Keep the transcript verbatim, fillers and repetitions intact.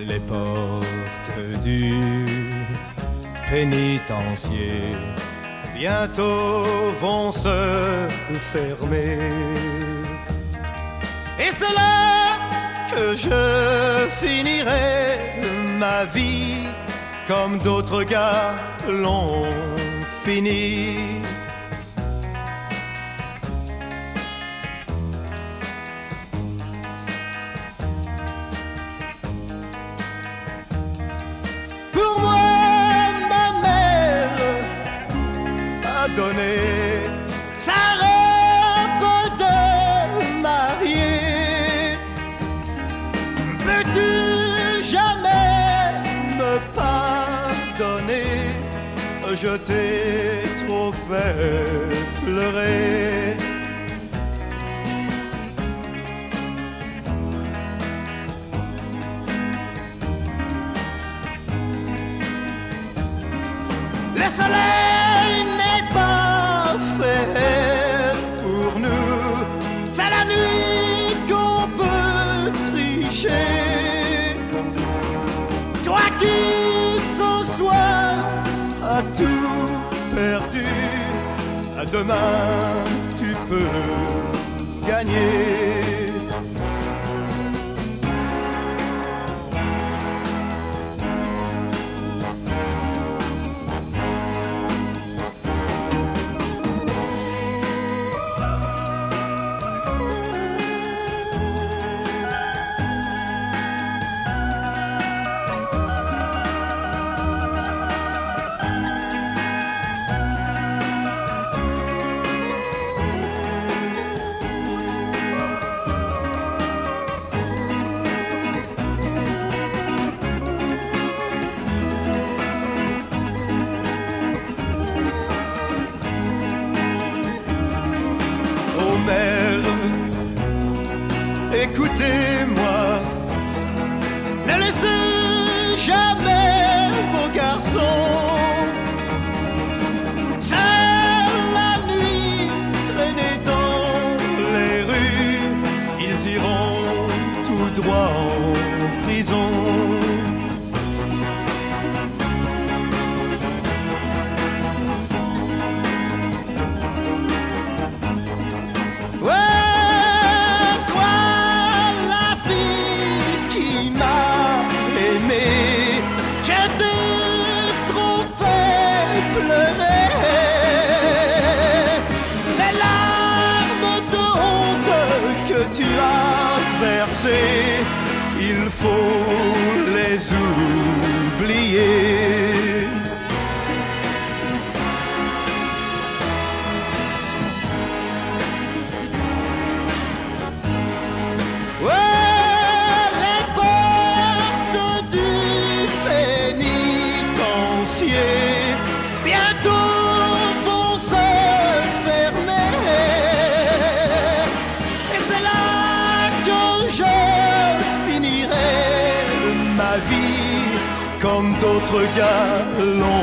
Les portes du pénitencier bientôt vont se fermer. Et c'est là que je finirai ma vie comme d'autres gars l'ont fini. Pour moi, ma mère a donné sa robe de mariée. Peux-tu jamais me pardonner? Je t'ai trop fait pleurer. Le soleil n'est pas fait pour nous, c'est la nuit qu'on peut tricher. Toi qui ce soir as tout perdu, demain tu peux gagner. Écoutez-moi, ne laissez jamais vos garçons seuls la nuit traîner dans les rues. Ils iront tout droit en prison. Il faut les oublier. Ouais, les portes du pénitencier bientôt vont se fermer. Et c'est là que je finirai ma vie comme d'autres gars l'ont